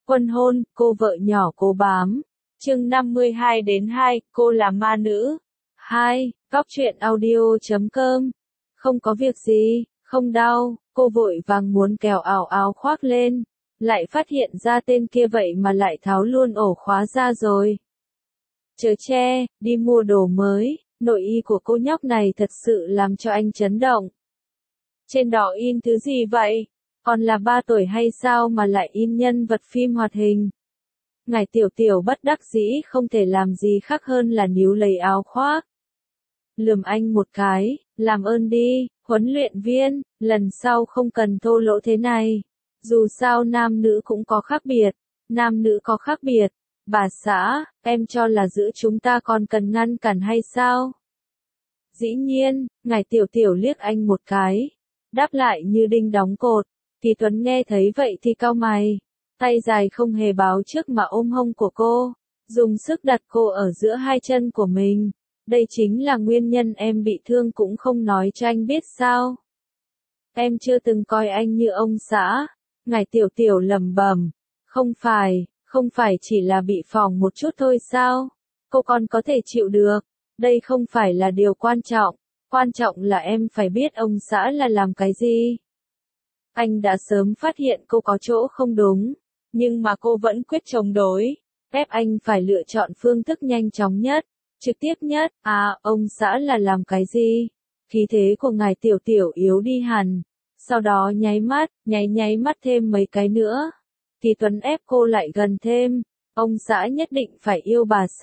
Quân hôn, cô vợ nhỏ cố bám. Chương 52-2, cô là ma nữ. 2. Góc truyện audio.com. Không có việc gì, không đau, cô vội vàng muốn kéo áo khoác lên, lại phát hiện ra tên kia vậy mà lại tháo luôn ổ khóa ra rồi. Chớ che, đi mua đồ mới, nội y của cô nhóc này thật sự làm cho anh chấn động. Trên đó in thứ gì vậy? Còn là 3 tuổi hay sao mà lại in nhân vật phim hoạt hình? Ngài Tiểu Tiểu bất đắc dĩ không thể làm gì khác hơn là níu lấy áo khoác. Lườm anh một cái, làm ơn đi, huấn luyện viên, lần sau không cần thô lỗ thế này. Dù sao nam nữ cũng có khác biệt, nam nữ có khác biệt. Bà xã, em cho là giữa chúng ta còn cần ngăn cản hay sao? Dĩ nhiên, ngài Tiểu Tiểu liếc anh một cái, đáp lại như đinh đóng cột. Kỳ Tuấn nghe thấy vậy thì cau mày, tay dài không hề báo trước mà ôm hông của cô, dùng sức đặt cô ở giữa hai chân của mình. Đây chính là nguyên nhân em bị thương cũng không nói cho anh biết sao? Em chưa từng coi anh như ông xã. Ngài Tiểu Tiểu lẩm bẩm, không phải chỉ là bị phỏng một chút thôi sao? Cô còn có thể chịu được. Đây không phải là điều quan trọng là em phải biết ông xã là làm cái gì. Anh đã sớm phát hiện cô có chỗ không đúng, nhưng mà cô vẫn quyết chống đối, ép anh phải lựa chọn phương thức nhanh chóng nhất, trực tiếp nhất. Ông xã là làm cái gì? Khí thế của ngài Tiểu Tiểu yếu đi hẳn, sau đó nháy mắt thêm mấy cái nữa. Kỳ Tuấn ép cô lại gần thêm, ông xã nhất định phải yêu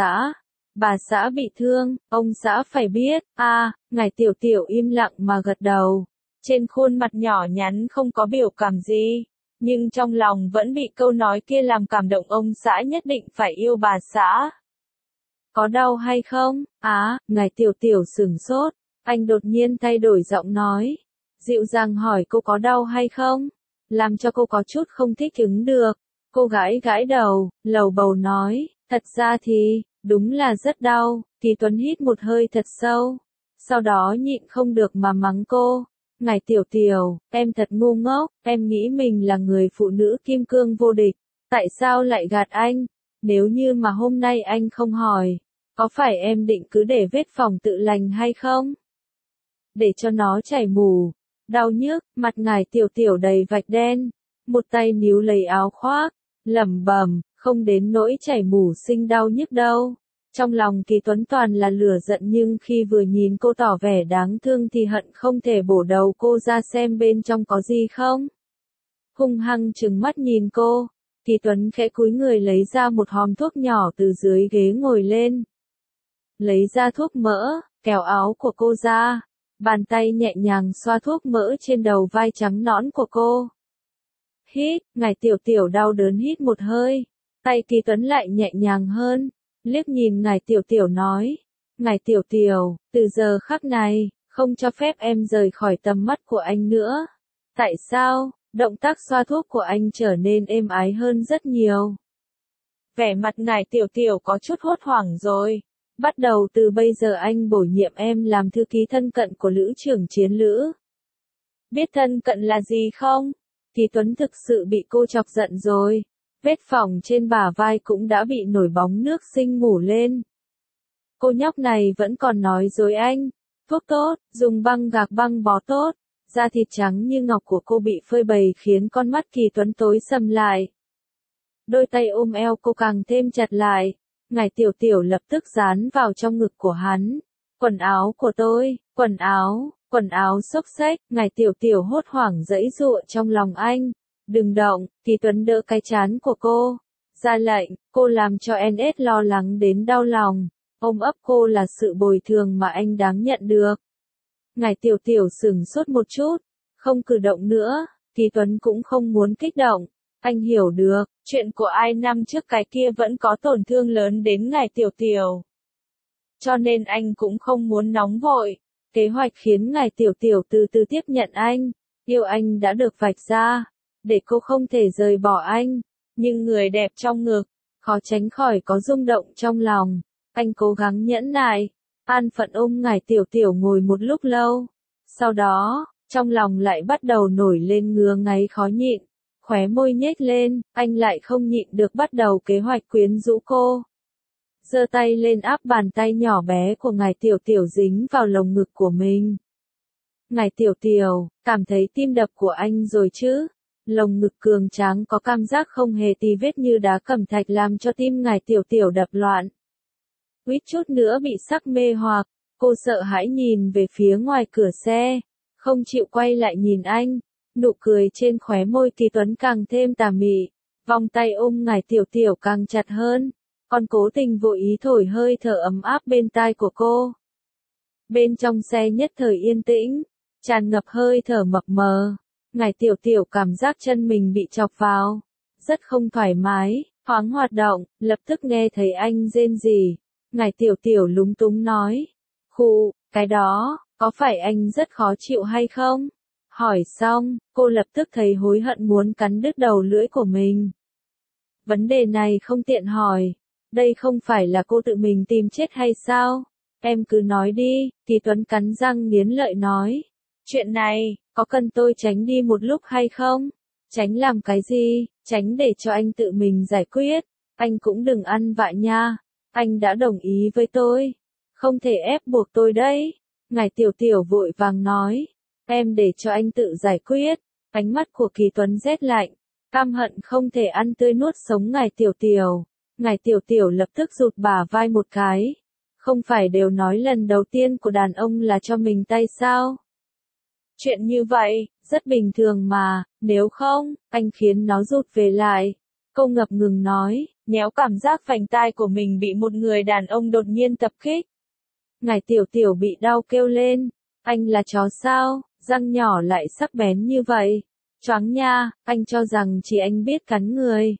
bà xã bị thương, ông xã phải biết. Ngài Tiểu Tiểu im lặng mà gật đầu. Trên khuôn mặt nhỏ nhắn không có biểu cảm gì, nhưng trong lòng vẫn bị câu nói kia làm cảm động. Ông xã nhất định phải yêu bà xã. Có đau hay không? Ngài Tiểu Tiểu sửng sốt, anh đột nhiên thay đổi giọng nói, dịu dàng hỏi cô có đau hay không, làm cho cô có chút không thích ứng được. Cô gãi đầu, lầu bầu nói, thật ra thì, đúng là rất đau. Kỳ Tuấn hít một hơi thật sâu, sau đó nhịn không được mà mắng cô. Ngài Tiểu Tiểu, em thật ngu ngốc, em nghĩ mình là người phụ nữ kim cương vô địch, tại sao lại gạt anh? Nếu như mà hôm nay anh không hỏi, có phải em định cứ để vết phỏng tự lành hay không? Để cho nó chảy mù, đau nhức, mặt ngài Tiểu Tiểu đầy vạch đen, một tay níu lấy áo khoác, lẩm bẩm, không đến nỗi chảy mù sinh đau nhức đâu. Trong lòng Kỳ Tuấn toàn là lửa giận, nhưng khi vừa nhìn cô tỏ vẻ đáng thương thì hận không thể bổ đầu cô ra xem bên trong có gì không. Hung hăng trừng mắt nhìn cô, Kỳ Tuấn khẽ cúi người lấy ra một hòm thuốc nhỏ từ dưới ghế ngồi lên. Lấy ra thuốc mỡ, kéo áo của cô ra, bàn tay nhẹ nhàng xoa thuốc mỡ trên đầu vai trắng nõn của cô. Hít, ngài Tiểu Tiểu đau đớn hít một hơi, tay Kỳ Tuấn lại nhẹ nhàng hơn. Liếc nhìn ngài Tiểu Tiểu nói, ngài Tiểu Tiểu, từ giờ khắc này, không cho phép em rời khỏi tầm mắt của anh nữa. Tại sao? Động tác xoa thuốc của anh trở nên êm ái hơn rất nhiều. Vẻ mặt ngài Tiểu Tiểu có chút hốt hoảng rồi. Bắt đầu từ bây giờ anh bổ nhiệm em làm thư ký thân cận của Lữ trưởng Chiến Lữ. Biết thân cận là gì không? Kỳ Tuấn thực sự bị cô chọc giận rồi. Vết phỏng trên bả vai cũng đã bị nổi bóng nước sinh mủ lên. Cô nhóc này vẫn còn nói dối anh. Thuốc tốt, dùng băng gạc băng bó tốt. Da thịt trắng như ngọc của cô bị phơi bày khiến con mắt Kỳ Tuấn tối sầm lại. Đôi tay ôm eo cô càng thêm chặt lại. Ngài Tiểu Tiểu lập tức dán vào trong ngực của hắn. Quần áo của tôi, quần áo xốc xếch. Ngài Tiểu Tiểu hốt hoảng giãy giụa trong lòng anh. Đừng động, Kỳ Tuấn đỡ cái trán của cô. Ra lệnh, cô làm cho NS lo lắng đến đau lòng. Ôm ấp cô là sự bồi thường mà anh đáng nhận được. Ngài Tiểu Tiểu sửng sốt một chút, không cử động nữa. Kỳ Tuấn cũng không muốn kích động. Anh hiểu được, chuyện của ai năm trước cái kia vẫn có tổn thương lớn đến ngài Tiểu Tiểu. Cho nên anh cũng không muốn nóng vội. Kế hoạch khiến ngài Tiểu Tiểu từ từ tiếp nhận anh. Yêu anh đã được vạch ra, để cô không thể rời bỏ anh. Nhưng người đẹp trong ngực, khó tránh khỏi có rung động trong lòng. Anh cố gắng nhẫn nại, an phận ôm ngài Tiểu Tiểu ngồi một lúc lâu. Sau đó, trong lòng lại bắt đầu nổi lên ngứa ngáy khó nhịn. khóe môi nhếch lên, anh lại không nhịn được bắt đầu kế hoạch quyến rũ cô. Giơ tay lên áp bàn tay nhỏ bé của ngài Tiểu Tiểu dính vào lồng ngực của mình. Ngài Tiểu Tiểu, cảm thấy tim đập của anh rồi chứ? Lồng ngực cường tráng có cảm giác không hề tì vết như đá cẩm thạch làm cho tim ngài Tiểu Tiểu đập loạn. Huýt chút nữa bị sắc mê hoặc, cô sợ hãi nhìn về phía ngoài cửa xe, không chịu quay lại nhìn anh. Nụ cười trên khóe môi Kỳ Tuấn càng thêm tà mị, vòng tay ôm ngài Tiểu Tiểu càng chặt hơn, còn cố tình vô ý thổi hơi thở ấm áp bên tai của cô. Bên trong xe nhất thời yên tĩnh, tràn ngập hơi thở mập mờ, ngài Tiểu Tiểu cảm giác chân mình bị chọc vào, rất không thoải mái, thoáng hoạt động, lập tức nghe thấy anh rên rỉ. Ngài Tiểu Tiểu lúng túng nói, khụ, cái đó, có phải anh rất khó chịu hay không? Hỏi xong, cô lập tức thấy hối hận muốn cắn đứt đầu lưỡi của mình. Vấn đề này không tiện hỏi, đây không phải là cô tự mình tìm chết hay sao? Em cứ nói đi, Kỳ Tuấn cắn răng nghiến lợi nói. Chuyện này, có cần tôi tránh đi một lúc hay không? Tránh làm cái gì? Tránh để cho anh tự mình giải quyết. Anh cũng đừng ăn vạ nha. Anh đã đồng ý với tôi. Không thể ép buộc tôi đấy. Ngài Tiểu Tiểu vội vàng nói. Em để cho anh tự giải quyết. Ánh mắt của Kỳ Tuấn rét lạnh. Căm hận không thể ăn tươi nuốt sống ngài Tiểu Tiểu. Ngài Tiểu Tiểu lập tức rụt bả vai một cái. Không phải đều nói lần đầu tiên của đàn ông là cho mình tay sao? Chuyện như vậy, rất bình thường mà, nếu không, anh khiến nó rụt về lại. Cô ngập ngừng nói, nhéo cảm giác vành tai của mình bị một người đàn ông đột nhiên tập kích. Ngài Tiểu Tiểu bị đau kêu lên, anh là chó sao, răng nhỏ lại sắc bén như vậy. Choáng nha, anh cho rằng chỉ anh biết cắn người.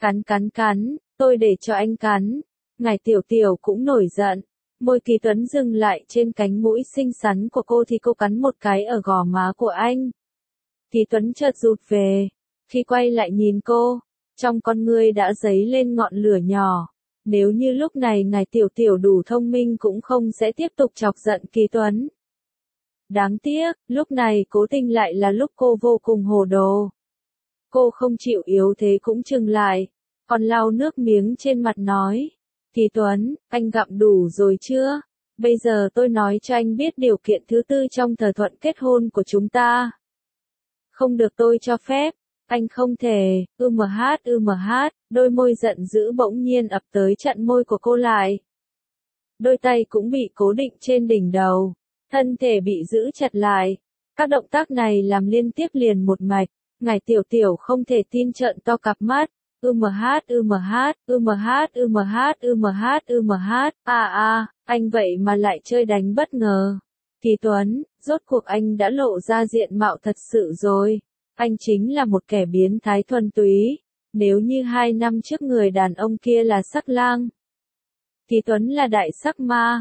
Cắn, tôi để cho anh cắn. Ngài Tiểu Tiểu cũng nổi giận. Môi Kỳ Tuấn dừng lại trên cánh mũi xinh xắn của cô thì cô cắn một cái ở gò má của anh. Kỳ Tuấn chợt rụt về. Khi quay lại nhìn cô, trong con ngươi đã dấy lên ngọn lửa nhỏ. Nếu như lúc này ngài Tiểu Tiểu đủ thông minh cũng không sẽ tiếp tục chọc giận Kỳ Tuấn. Đáng tiếc, lúc này cố tình lại là lúc cô vô cùng hồ đồ. Cô không chịu yếu thế cũng chừng lại, còn lau nước miếng trên mặt nói. Kỳ Tuấn, anh gặm đủ rồi chưa? Bây giờ tôi nói cho anh biết điều kiện thứ tư trong thỏa thuận kết hôn của chúng ta. Không được tôi cho phép, anh không thể, đôi môi giận dữ bỗng nhiên ập tới chặn môi của cô lại. Đôi tay cũng bị cố định trên đỉnh đầu, thân thể bị giữ chặt lại. Các động tác này làm liên tiếp liền một mạch, ngài Tiểu Tiểu không thể tin trợn to cặp mắt. Anh vậy mà lại chơi đánh bất ngờ. Kỳ Tuấn, rốt cuộc anh đã lộ ra diện mạo thật sự rồi. Anh chính là một kẻ biến thái thuần túy. Nếu như 2 năm trước người đàn ông kia là sắc lang, Kỳ Tuấn là đại sắc ma.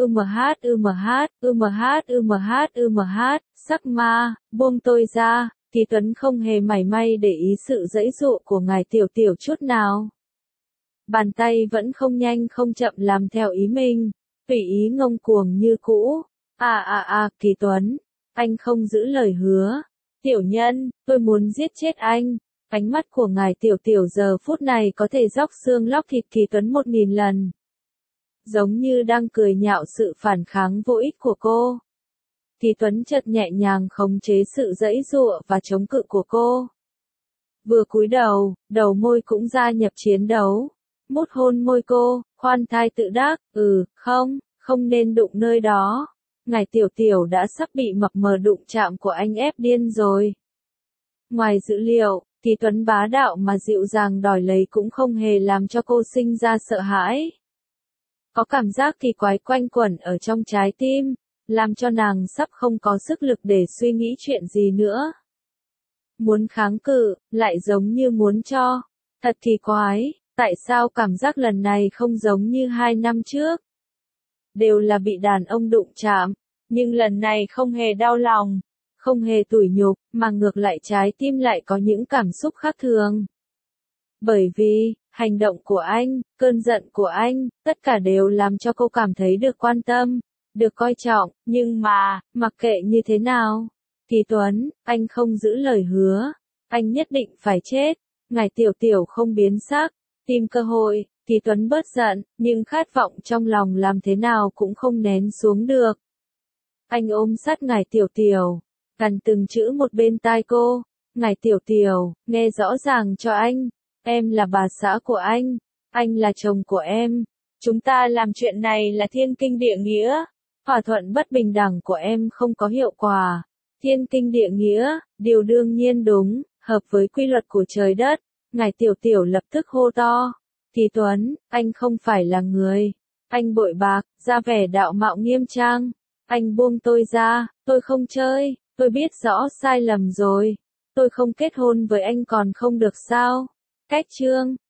Sắc ma, buông tôi ra. Kỳ Tuấn không hề mảy may để ý sự giãy giụa của ngài Tiểu Tiểu chút nào. Bàn tay vẫn không nhanh không chậm làm theo ý mình, tùy ý ngông cuồng như cũ. Kỳ Tuấn, anh không giữ lời hứa. Tiểu nhân, tôi muốn giết chết anh. Ánh mắt của ngài Tiểu Tiểu giờ phút này có thể róc xương lóc thịt Kỳ Tuấn 1000 lần. Giống như đang cười nhạo sự phản kháng vô ích của cô. Kỳ Tuấn chợt nhẹ nhàng khống chế sự giãy giụa và chống cự của cô. Vừa cúi đầu, đầu môi cũng gia nhập chiến đấu. Mút hôn môi cô, khoan thai tự đắc, không nên đụng nơi đó. Ngài Tiểu Tiểu đã sắp bị mập mờ đụng chạm của anh ép điên rồi. Ngoài dữ liệu, Kỳ Tuấn bá đạo mà dịu dàng đòi lấy cũng không hề làm cho cô sinh ra sợ hãi. Có cảm giác kỳ quái quanh quẩn ở trong trái tim, làm cho nàng sắp không có sức lực để suy nghĩ chuyện gì nữa. Muốn kháng cự, lại giống như muốn cho. Thật kỳ quái, tại sao cảm giác lần này không giống như 2 năm trước? Đều là bị đàn ông đụng chạm, nhưng lần này không hề đau lòng, không hề tủi nhục, mà ngược lại trái tim lại có những cảm xúc khác thường. Bởi vì, hành động của anh, cơn giận của anh, tất cả đều làm cho cô cảm thấy được quan tâm, được coi trọng, nhưng mà, mặc kệ như thế nào, Kỳ Tuấn, anh không giữ lời hứa, Anh nhất định phải chết. Ngải Tiểu Tiểu không biến sắc, tìm cơ hội, Thì Tuấn bớt giận, nhưng khát vọng trong lòng làm thế nào cũng không nén xuống được. Anh ôm sát Ngải Tiểu Tiểu, gần từng chữ một bên tai cô. Ngải Tiểu Tiểu, nghe rõ ràng cho anh, em là bà xã của anh là chồng của em. Chúng ta làm chuyện này là thiên kinh địa nghĩa. Thỏa thuận bất bình đẳng của em không có hiệu quả. Thiên kinh địa nghĩa, điều đương nhiên đúng, hợp với quy luật của trời đất. Ngải Tiểu Tiểu lập tức hô to. Thì Tuấn, anh không phải là người. Anh bội bạc, ra vẻ đạo mạo nghiêm trang. Anh buông tôi ra, tôi không chơi, tôi biết rõ sai lầm rồi. Tôi không kết hôn với anh còn không được sao? Cách chương